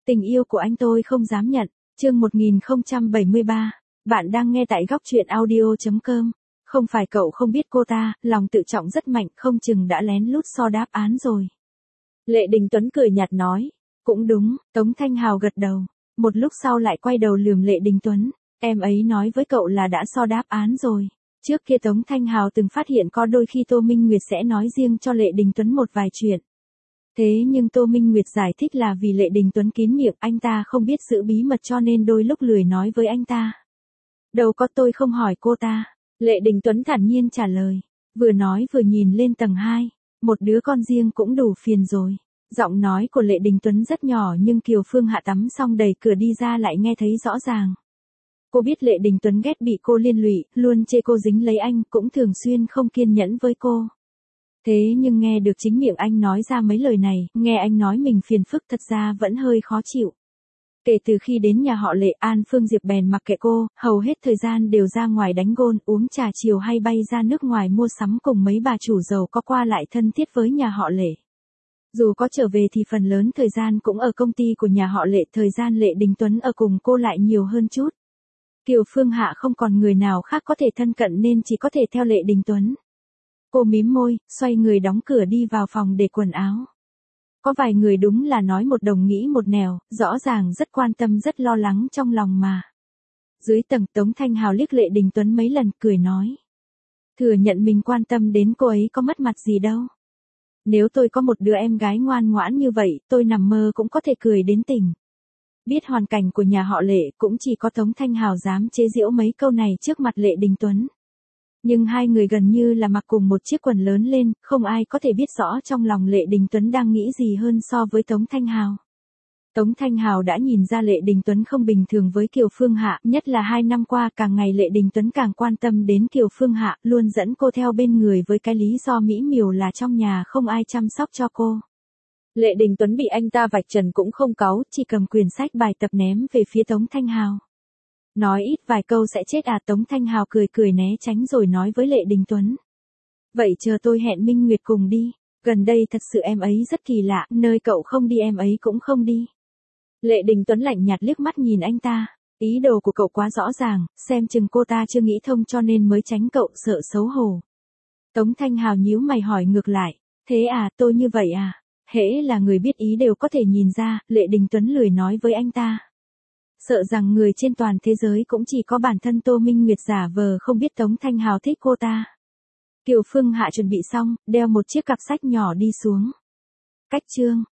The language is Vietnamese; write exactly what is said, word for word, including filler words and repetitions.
Tình yêu của anh tôi không dám nhận. Chương một nghìn không trăm bảy mươi ba. Bạn đang nghe tại góc truyện audio chấm com. Không phải cậu không biết cô ta, lòng tự trọng rất mạnh, không chừng đã lén lút so đáp án rồi. Lệ Đình Tuấn cười nhạt nói. Cũng đúng, Tống Thanh Hào gật đầu. Một lúc sau lại quay đầu lườm Lệ Đình Tuấn. Em ấy nói với cậu là đã so đáp án rồi. Trước kia Tống Thanh Hào từng phát hiện có đôi khi Tô Minh Nguyệt sẽ nói riêng cho Lệ Đình Tuấn một vài chuyện. Thế nhưng Tô Minh Nguyệt giải thích là vì Lệ Đình Tuấn kín miệng, anh ta không biết giữ bí mật cho nên đôi lúc lười nói với anh ta. Đâu có, tôi không hỏi cô ta. Lệ Đình Tuấn thản nhiên trả lời. Vừa nói vừa nhìn lên tầng hai. Một đứa con riêng cũng đủ phiền rồi. Giọng nói của Lệ Đình Tuấn rất nhỏ nhưng Kiều Phương Hạ tắm xong đẩy cửa đi ra lại nghe thấy rõ ràng. Cô biết Lệ Đình Tuấn ghét bị cô liên lụy, luôn chê cô dính lấy anh, cũng thường xuyên không kiên nhẫn với cô. Thế nhưng nghe được chính miệng anh nói ra mấy lời này, nghe anh nói mình phiền phức thật ra vẫn hơi khó chịu. Kể từ khi đến nhà họ Lệ, An Phương Diệp bèn mặc kệ cô, hầu hết thời gian đều ra ngoài đánh gôn, uống trà chiều hay bay ra nước ngoài mua sắm cùng mấy bà chủ giàu có qua lại thân thiết với nhà họ Lệ. Dù có trở về thì phần lớn thời gian cũng ở công ty của nhà họ Lệ, thời gian Lệ Đình Tuấn ở cùng cô lại nhiều hơn chút. Kiều Phương Hạ không còn người nào khác có thể thân cận nên chỉ có thể theo Lệ Đình Tuấn. Cô mím môi, xoay người đóng cửa đi vào phòng để quần áo. Có vài người đúng là nói một đồng nghĩ một nẻo, rõ ràng rất quan tâm rất lo lắng trong lòng mà. Dưới tầng, Tống Thanh Hào liếc Lệ Đình Tuấn mấy lần, cười nói. Thừa nhận mình quan tâm đến cô ấy có mất mặt gì đâu. Nếu tôi có một đứa em gái ngoan ngoãn như vậy, tôi nằm mơ cũng có thể cười đến tỉnh. Biết hoàn cảnh của nhà họ Lệ, cũng chỉ có Tống Thanh Hào dám chế giễu mấy câu này trước mặt Lệ Đình Tuấn. Nhưng hai người gần như là mặc cùng một chiếc quần lớn lên, không ai có thể biết rõ trong lòng Lệ Đình Tuấn đang nghĩ gì hơn so với Tống Thanh Hào. Tống Thanh Hào đã nhìn ra Lệ Đình Tuấn không bình thường với Kiều Phương Hạ, nhất là hai năm qua càng ngày Lệ Đình Tuấn càng quan tâm đến Kiều Phương Hạ, luôn dẫn cô theo bên người với cái lý do mỹ miều là trong nhà không ai chăm sóc cho cô. Lệ Đình Tuấn bị anh ta vạch trần cũng không cáu, chỉ cầm quyển sách bài tập ném về phía Tống Thanh Hào. Nói ít vài câu sẽ chết à? Tống Thanh Hào cười cười né tránh rồi nói với Lệ Đình Tuấn. Vậy chờ tôi hẹn Minh Nguyệt cùng đi, gần đây thật sự em ấy rất kỳ lạ, nơi cậu không đi em ấy cũng không đi. Lệ Đình Tuấn lạnh nhạt liếc mắt nhìn anh ta, ý đồ của cậu quá rõ ràng, xem chừng cô ta chưa nghĩ thông cho nên mới tránh cậu, sợ xấu hổ. Tống Thanh Hào nhíu mày hỏi ngược lại, thế à, tôi như vậy à? Hễ là người biết ý đều có thể nhìn ra, Lệ Đình Tuấn lười nói với anh ta. Sợ rằng người trên toàn thế giới cũng chỉ có bản thân Tô Minh Nguyệt giả vờ không biết Tống Thanh Hào thích cô ta. Kiều Phương Hạ chuẩn bị xong, đeo một chiếc cặp sách nhỏ đi xuống. Cách chương.